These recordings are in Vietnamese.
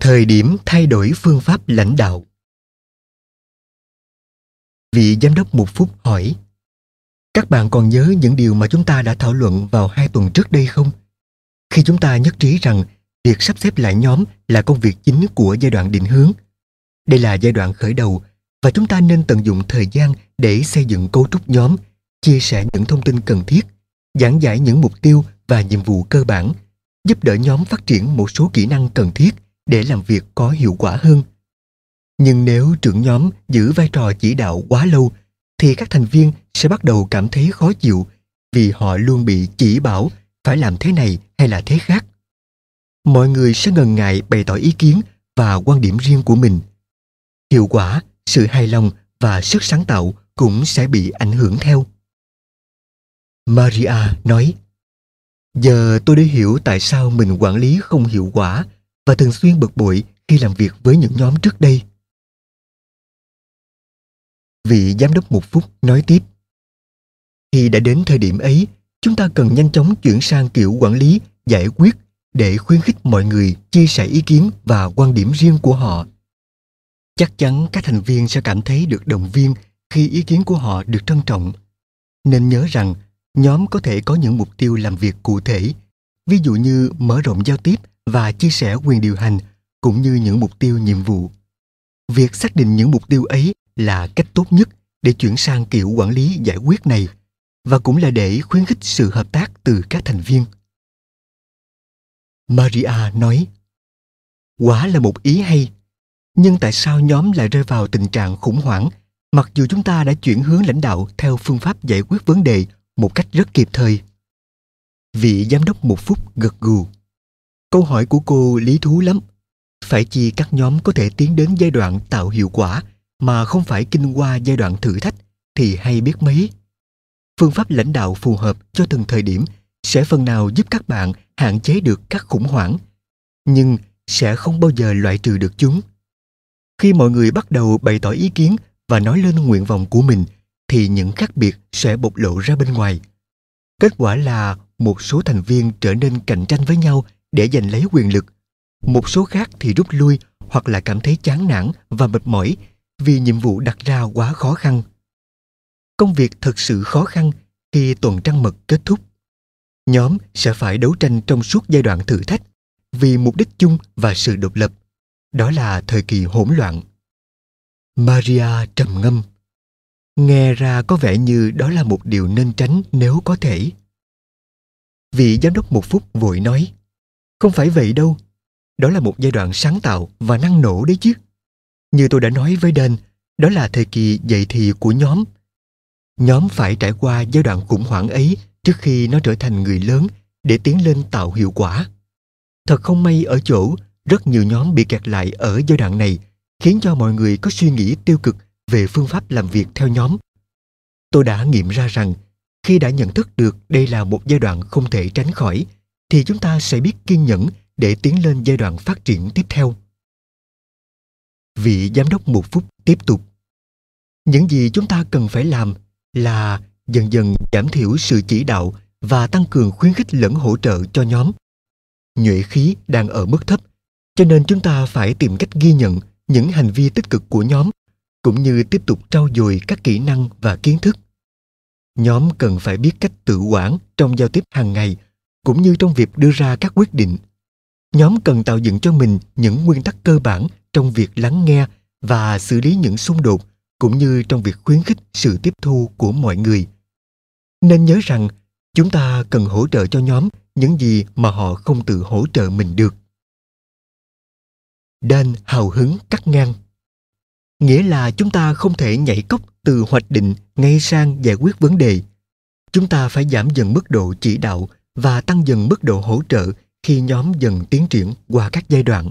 Thời điểm thay đổi phương pháp lãnh đạo. Vị giám đốc một phút hỏi: các bạn còn nhớ những điều mà chúng ta đã thảo luận vào 2 tuần trước đây không? Khi chúng ta nhất trí rằng việc sắp xếp lại nhóm là công việc chính của giai đoạn định hướng. Đây là giai đoạn khởi đầu và chúng ta nên tận dụng thời gian để xây dựng cấu trúc nhóm, chia sẻ những thông tin cần thiết, giảng giải những mục tiêu và nhiệm vụ cơ bản, giúp đỡ nhóm phát triển một số kỹ năng cần thiết để làm việc có hiệu quả hơn. Nhưng nếu trưởng nhóm giữ vai trò chỉ đạo quá lâu, thì các thành viên sẽ bắt đầu cảm thấy khó chịu vì họ luôn bị chỉ bảo phải làm thế này hay là thế khác. Mọi người sẽ ngần ngại bày tỏ ý kiến và quan điểm riêng của mình. Hiệu quả, sự hài lòng và sức sáng tạo cũng sẽ bị ảnh hưởng theo. Maria nói: giờ tôi đã hiểu tại sao mình quản lý không hiệu quả và thường xuyên bực bội khi làm việc với những nhóm trước đây. Vị giám đốc một phút nói tiếp: khi đã đến thời điểm ấy, chúng ta cần nhanh chóng chuyển sang kiểu quản lý giải quyết để khuyến khích mọi người chia sẻ ý kiến và quan điểm riêng của họ. Chắc chắn các thành viên sẽ cảm thấy được động viên khi ý kiến của họ được trân trọng. Nên nhớ rằng nhóm có thể có những mục tiêu làm việc cụ thể, ví dụ như mở rộng giao tiếp và chia sẻ quyền điều hành, cũng như những mục tiêu nhiệm vụ. Việc xác định những mục tiêu ấy là cách tốt nhất để chuyển sang kiểu quản lý giải quyết này, và cũng là để khuyến khích sự hợp tác từ các thành viên. Maria nói: quả là một ý hay, nhưng tại sao nhóm lại rơi vào tình trạng khủng hoảng mặc dù chúng ta đã chuyển hướng lãnh đạo theo phương pháp giải quyết vấn đề một cách rất kịp thời? Vị giám đốc một phút gật gù. Câu hỏi của cô lý thú lắm. Phải chi các nhóm có thể tiến đến giai đoạn tạo hiệu quả mà không phải kinh qua giai đoạn thử thách thì hay biết mấy. Phương pháp lãnh đạo phù hợp cho từng thời điểm sẽ phần nào giúp các bạn hạn chế được các khủng hoảng, nhưng sẽ không bao giờ loại trừ được chúng. Khi mọi người bắt đầu bày tỏ ý kiến và nói lên nguyện vọng của mình, thì những khác biệt sẽ bộc lộ ra bên ngoài. Kết quả là một số thành viên trở nên cạnh tranh với nhau để giành lấy quyền lực. Một số khác thì rút lui hoặc là cảm thấy chán nản và mệt mỏi vì nhiệm vụ đặt ra quá khó khăn. Công việc thật sự khó khăn khi tuần trăng mật kết thúc. Nhóm sẽ phải đấu tranh trong suốt giai đoạn thử thách vì mục đích chung và sự độc lập. Đó là thời kỳ hỗn loạn. Maria trầm ngâm. Nghe ra có vẻ như đó là một điều nên tránh nếu có thể. Vị giám đốc một phút vội nói: không phải vậy đâu. Đó là một giai đoạn sáng tạo và năng nổ đấy chứ. Như tôi đã nói với Dan, đó là thời kỳ dậy thì của nhóm. Nhóm phải trải qua giai đoạn khủng hoảng ấy trước khi nó trở thành người lớn để tiến lên tạo hiệu quả. Thật không may ở chỗ, rất nhiều nhóm bị kẹt lại ở giai đoạn này, khiến cho mọi người có suy nghĩ tiêu cực về phương pháp làm việc theo nhóm. Tôi đã nghiệm ra rằng, khi đã nhận thức được đây là một giai đoạn không thể tránh khỏi, thì chúng ta sẽ biết kiên nhẫn để tiến lên giai đoạn phát triển tiếp theo. Vị giám đốc một phút tiếp tục. Những gì chúng ta cần phải làm là dần dần giảm thiểu sự chỉ đạo và tăng cường khuyến khích lẫn hỗ trợ cho nhóm. Nhuệ khí đang ở mức thấp, cho nên chúng ta phải tìm cách ghi nhận những hành vi tích cực của nhóm, cũng như tiếp tục trau dồi các kỹ năng và kiến thức. Nhóm cần phải biết cách tự quản trong giao tiếp hàng ngày, cũng như trong việc đưa ra các quyết định. Nhóm cần tạo dựng cho mình những nguyên tắc cơ bản trong việc lắng nghe và xử lý những xung đột, cũng như trong việc khuyến khích sự tiếp thu của mọi người. Nên nhớ rằng, chúng ta cần hỗ trợ cho nhóm những gì mà họ không tự hỗ trợ mình được. Dan hào hứng cắt ngang. Nghĩa là chúng ta không thể nhảy cóc từ hoạch định ngay sang giải quyết vấn đề. Chúng ta phải giảm dần mức độ chỉ đạo và tăng dần mức độ hỗ trợ khi nhóm dần tiến triển qua các giai đoạn.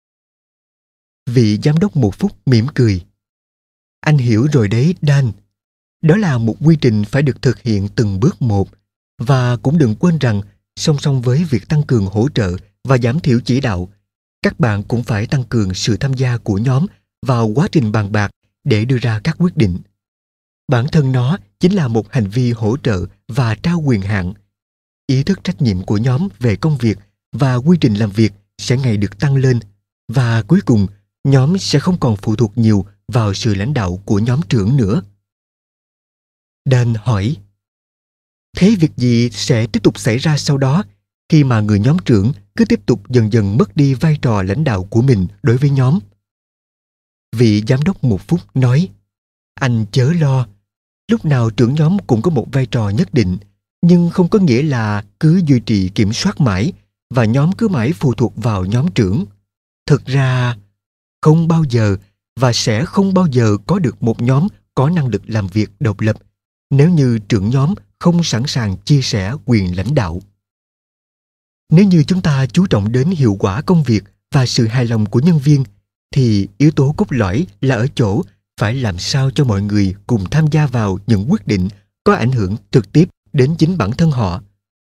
Vị giám đốc một phút mỉm cười. Anh hiểu rồi đấy, Dan. Đó là một quy trình phải được thực hiện từng bước một. Và cũng đừng quên rằng, song song với việc tăng cường hỗ trợ và giảm thiểu chỉ đạo, các bạn cũng phải tăng cường sự tham gia của nhóm vào quá trình bàn bạc để đưa ra các quyết định. Bản thân nó chính là một hành vi hỗ trợ và trao quyền hạn. Ý thức trách nhiệm của nhóm về công việc và quy trình làm việc sẽ ngày được tăng lên. Và cuối cùng, nhóm sẽ không còn phụ thuộc nhiều vào sự lãnh đạo của nhóm trưởng nữa. Dan hỏi, thế việc gì sẽ tiếp tục xảy ra sau đó khi mà người nhóm trưởng cứ tiếp tục dần dần mất đi vai trò lãnh đạo của mình đối với nhóm? Vị giám đốc một phút nói, anh chớ lo, lúc nào trưởng nhóm cũng có một vai trò nhất định, nhưng không có nghĩa là cứ duy trì kiểm soát mãi và nhóm cứ mãi phụ thuộc vào nhóm trưởng. Thực ra, không bao giờ và sẽ không bao giờ có được một nhóm có năng lực làm việc độc lập nếu như trưởng nhóm không sẵn sàng chia sẻ quyền lãnh đạo. Nếu như chúng ta chú trọng đến hiệu quả công việc và sự hài lòng của nhân viên, thì yếu tố cốt lõi là ở chỗ phải làm sao cho mọi người cùng tham gia vào những quyết định có ảnh hưởng trực tiếp đến chính bản thân họ.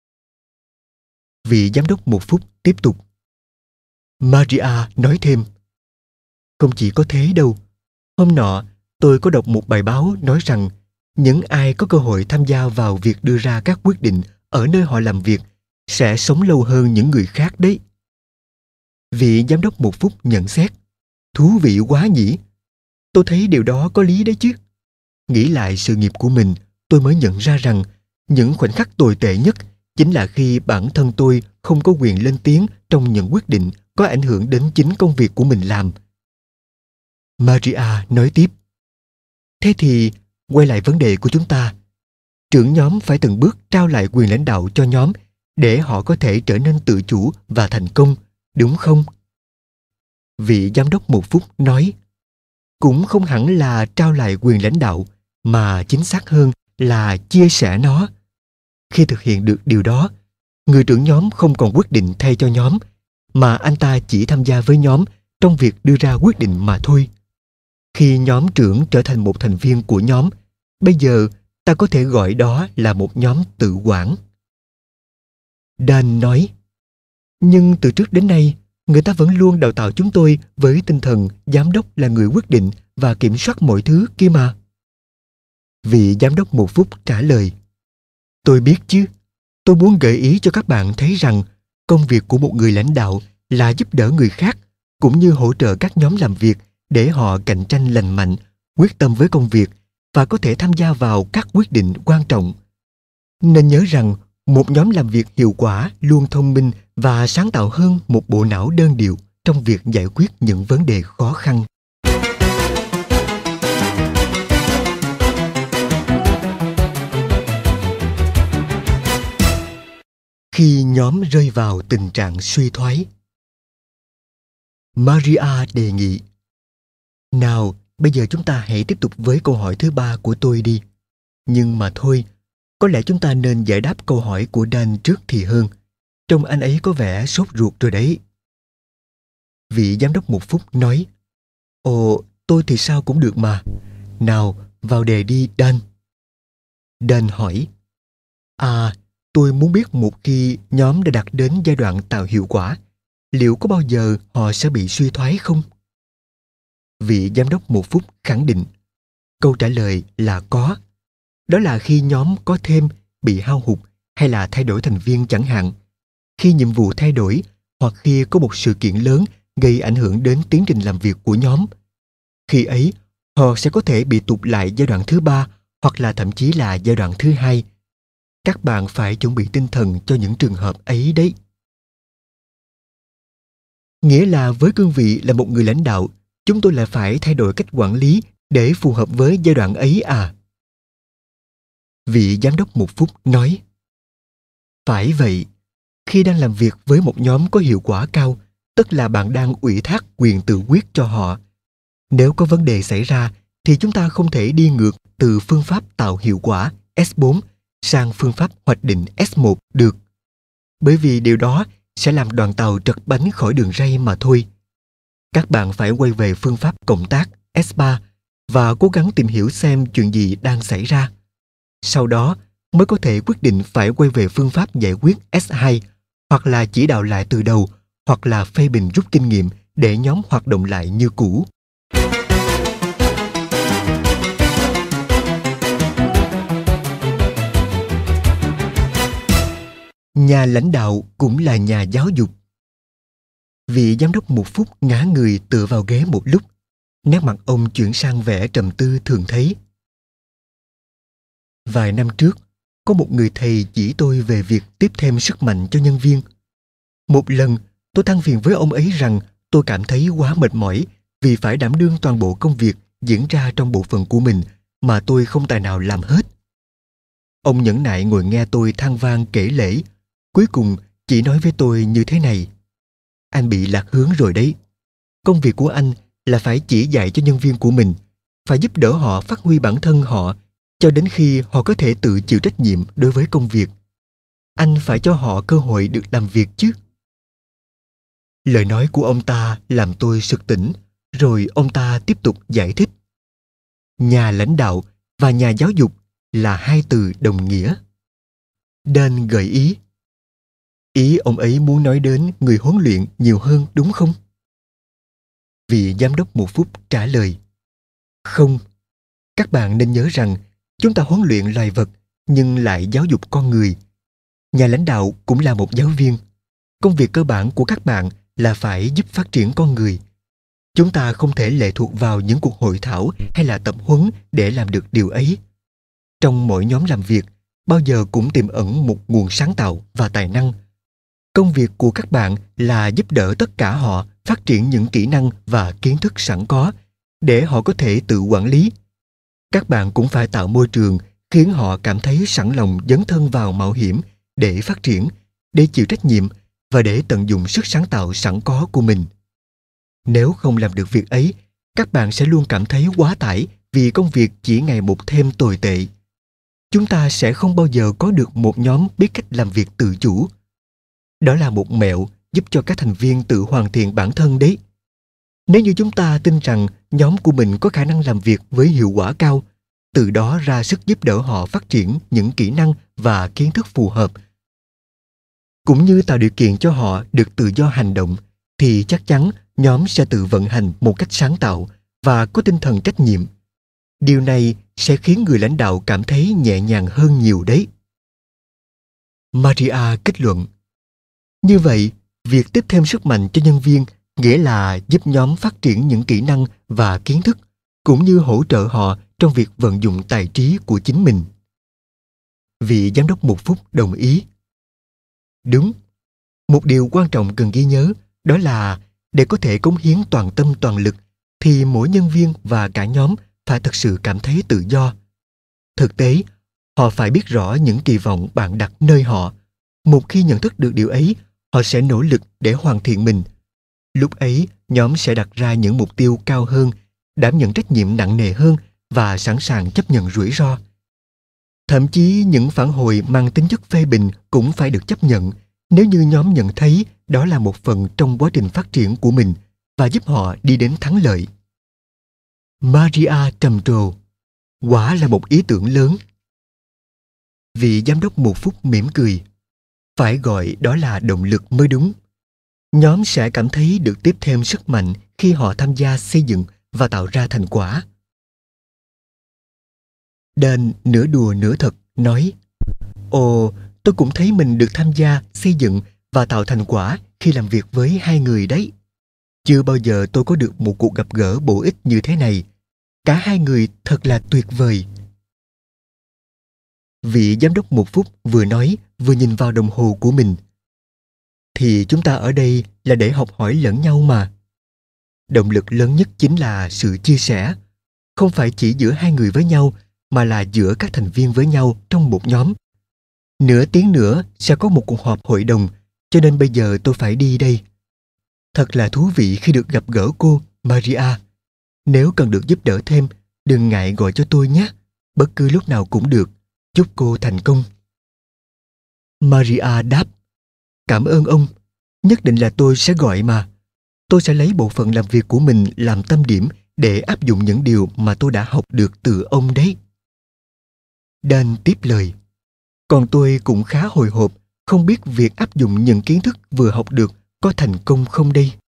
Vị giám đốc một phút tiếp tục. Maria nói thêm, không chỉ có thế đâu. Hôm nọ, tôi có đọc một bài báo nói rằng những ai có cơ hội tham gia vào việc đưa ra các quyết định ở nơi họ làm việc sẽ sống lâu hơn những người khác đấy. Vị giám đốc một phút nhận xét, thú vị quá nhỉ? Tôi thấy điều đó có lý đấy chứ. Nghĩ lại sự nghiệp của mình, tôi mới nhận ra rằng những khoảnh khắc tồi tệ nhất chính là khi bản thân tôi không có quyền lên tiếng trong những quyết định có ảnh hưởng đến chính công việc của mình làm. Maria nói tiếp, thế thì quay lại vấn đề của chúng ta. Trưởng nhóm phải từng bước trao lại quyền lãnh đạo cho nhóm để họ có thể trở nên tự chủ và thành công, đúng không? Vị giám đốc một phút nói, cũng không hẳn là trao lại quyền lãnh đạo, mà chính xác hơn là chia sẻ nó. Khi thực hiện được điều đó, người trưởng nhóm không còn quyết định thay cho nhóm, mà anh ta chỉ tham gia với nhóm trong việc đưa ra quyết định mà thôi. Khi nhóm trưởng trở thành một thành viên của nhóm, bây giờ ta có thể gọi đó là một nhóm tự quản. Dan nói, nhưng từ trước đến nay, người ta vẫn luôn đào tạo chúng tôi với tinh thần giám đốc là người quyết định và kiểm soát mọi thứ kia mà. Vị giám đốc một phút trả lời, tôi biết chứ. Tôi muốn gợi ý cho các bạn thấy rằng công việc của một người lãnh đạo là giúp đỡ người khác, cũng như hỗ trợ các nhóm làm việc để họ cạnh tranh lành mạnh, quyết tâm với công việc và có thể tham gia vào các quyết định quan trọng. Nên nhớ rằng một nhóm làm việc hiệu quả luôn thông minh và sáng tạo hơn một bộ não đơn điệu trong việc giải quyết những vấn đề khó khăn. Khi nhóm rơi vào tình trạng suy thoái, Maria đề nghị, nào, bây giờ chúng ta hãy tiếp tục với câu hỏi thứ 3 của tôi đi. Nhưng mà thôi, có lẽ chúng ta nên giải đáp câu hỏi của Dan trước thì hơn. Trông anh ấy có vẻ sốt ruột rồi đấy. Vị giám đốc một phút nói, ồ, tôi thì sao cũng được mà. Nào, vào đề đi Dan. Dan hỏi, tôi muốn biết một khi nhóm đã đạt đến giai đoạn tạo hiệu quả, liệu có bao giờ họ sẽ bị suy thoái không? Vị giám đốc một phút khẳng định, câu trả lời là có. Đó là khi nhóm có thêm, bị hao hụt hay là thay đổi thành viên chẳng hạn. Khi nhiệm vụ thay đổi hoặc khi có một sự kiện lớn gây ảnh hưởng đến tiến trình làm việc của nhóm. Khi ấy, họ sẽ có thể bị tụt lại giai đoạn thứ 3 hoặc là thậm chí là giai đoạn thứ 2. Các bạn phải chuẩn bị tinh thần cho những trường hợp ấy đấy. Nghĩa là với cương vị là một người lãnh đạo, chúng tôi lại phải thay đổi cách quản lý để phù hợp với giai đoạn ấy à? Vị giám đốc một phút nói, phải vậy. Khi đang làm việc với một nhóm có hiệu quả cao, tức là bạn đang ủy thác quyền tự quyết cho họ. Nếu có vấn đề xảy ra, thì chúng ta không thể đi ngược từ phương pháp tạo hiệu quả S4 sang phương pháp hoạch định S1 được. Bởi vì điều đó sẽ làm đoàn tàu trật bánh khỏi đường ray mà thôi. Các bạn phải quay về phương pháp cộng tác S3 và cố gắng tìm hiểu xem chuyện gì đang xảy ra. Sau đó mới có thể quyết định phải quay về phương pháp giải quyết S2, hoặc là chỉ đạo lại từ đầu, hoặc là phê bình rút kinh nghiệm để nhóm hoạt động lại như cũ. Nhà lãnh đạo cũng là nhà giáo dục. Vị giám đốc một phút ngả người tựa vào ghế một lúc. Nét mặt ông chuyển sang vẻ trầm tư thường thấy. Vài năm trước, có một người thầy chỉ tôi về việc tiếp thêm sức mạnh cho nhân viên. Một lần, tôi than phiền với ông ấy rằng tôi cảm thấy quá mệt mỏi vì phải đảm đương toàn bộ công việc diễn ra trong bộ phận của mình mà tôi không tài nào làm hết. Ông nhẫn nại ngồi nghe tôi than van kể lể, cuối cùng chỉ nói với tôi như thế này: anh bị lạc hướng rồi đấy. Công việc của anh là phải chỉ dạy cho nhân viên của mình, phải giúp đỡ họ phát huy bản thân họ cho đến khi họ có thể tự chịu trách nhiệm đối với công việc. Anh phải cho họ cơ hội được làm việc chứ. Lời nói của ông ta làm tôi sực tỉnh, rồi ông ta tiếp tục giải thích. Nhà lãnh đạo và nhà giáo dục là hai từ đồng nghĩa. Dan gợi ý. Ý ông ấy muốn nói đến người huấn luyện nhiều hơn đúng không? Vị giám đốc một phút trả lời. Không, các bạn nên nhớ rằng chúng ta huấn luyện loài vật nhưng lại giáo dục con người. Nhà lãnh đạo cũng là một giáo viên. Công việc cơ bản của các bạn là phải giúp phát triển con người. Chúng ta không thể lệ thuộc vào những cuộc hội thảo hay là tập huấn để làm được điều ấy. Trong mỗi nhóm làm việc, bao giờ cũng tiềm ẩn một nguồn sáng tạo và tài năng. Công việc của các bạn là giúp đỡ tất cả họ phát triển những kỹ năng và kiến thức sẵn có để họ có thể tự quản lý. Các bạn cũng phải tạo môi trường khiến họ cảm thấy sẵn lòng dấn thân vào mạo hiểm để phát triển, để chịu trách nhiệm và để tận dụng sức sáng tạo sẵn có của mình. Nếu không làm được việc ấy, các bạn sẽ luôn cảm thấy quá tải vì công việc chỉ ngày một thêm tồi tệ. Chúng ta sẽ không bao giờ có được một nhóm biết cách làm việc tự chủ. Đó là một mẹo giúp cho các thành viên tự hoàn thiện bản thân đấy. Nếu như chúng ta tin rằng nhóm của mình có khả năng làm việc với hiệu quả cao, từ đó ra sức giúp đỡ họ phát triển những kỹ năng và kiến thức phù hợp, cũng như tạo điều kiện cho họ được tự do hành động, thì chắc chắn nhóm sẽ tự vận hành một cách sáng tạo và có tinh thần trách nhiệm. Điều này sẽ khiến người lãnh đạo cảm thấy nhẹ nhàng hơn nhiều đấy. Maria kết luận. Như vậy, việc tiếp thêm sức mạnh cho nhân viên nghĩa là giúp nhóm phát triển những kỹ năng và kiến thức, cũng như hỗ trợ họ trong việc vận dụng tài trí của chính mình. Vị giám đốc một phút đồng ý. Đúng. Một điều quan trọng cần ghi nhớ đó là để có thể cống hiến toàn tâm toàn lực thì mỗi nhân viên và cả nhóm phải thực sự cảm thấy tự do. Thực tế, họ phải biết rõ những kỳ vọng bạn đặt nơi họ. Một khi nhận thức được điều ấy, họ sẽ nỗ lực để hoàn thiện mình. Lúc ấy, nhóm sẽ đặt ra những mục tiêu cao hơn, đảm nhận trách nhiệm nặng nề hơn và sẵn sàng chấp nhận rủi ro. Thậm chí những phản hồi mang tính chất phê bình cũng phải được chấp nhận nếu như nhóm nhận thấy đó là một phần trong quá trình phát triển của mình và giúp họ đi đến thắng lợi. Maria trầm trồ. Quả là một ý tưởng lớn. Vị giám đốc một phút mỉm cười. Phải gọi đó là động lực mới đúng. Nhóm sẽ cảm thấy được tiếp thêm sức mạnh khi họ tham gia xây dựng và tạo ra thành quả. Dan nửa đùa nửa thật nói: Ồ, tôi cũng thấy mình được tham gia xây dựng và tạo thành quả khi làm việc với hai người đấy. Chưa bao giờ tôi có được một cuộc gặp gỡ bổ ích như thế này. Cả hai người thật là tuyệt vời. Vị giám đốc một phút vừa nói vừa nhìn vào đồng hồ của mình. Thì chúng ta ở đây là để học hỏi lẫn nhau mà. Động lực lớn nhất chính là sự chia sẻ. Không phải chỉ giữa hai người với nhau, mà là giữa các thành viên với nhau trong một nhóm. Nửa tiếng nữa sẽ có một cuộc họp hội đồng, cho nên bây giờ tôi phải đi đây. Thật là thú vị khi được gặp gỡ cô, Maria. Nếu cần được giúp đỡ thêm, đừng ngại gọi cho tôi nhé. Bất cứ lúc nào cũng được. Chúc cô thành công. Maria đáp: Cảm ơn ông. Nhất định là tôi sẽ gọi mà. Tôi sẽ lấy bộ phận làm việc của mình làm tâm điểm để áp dụng những điều mà tôi đã học được từ ông đấy. Dan tiếp lời: Còn tôi cũng khá hồi hộp, không biết việc áp dụng những kiến thức vừa học được có thành công không đây.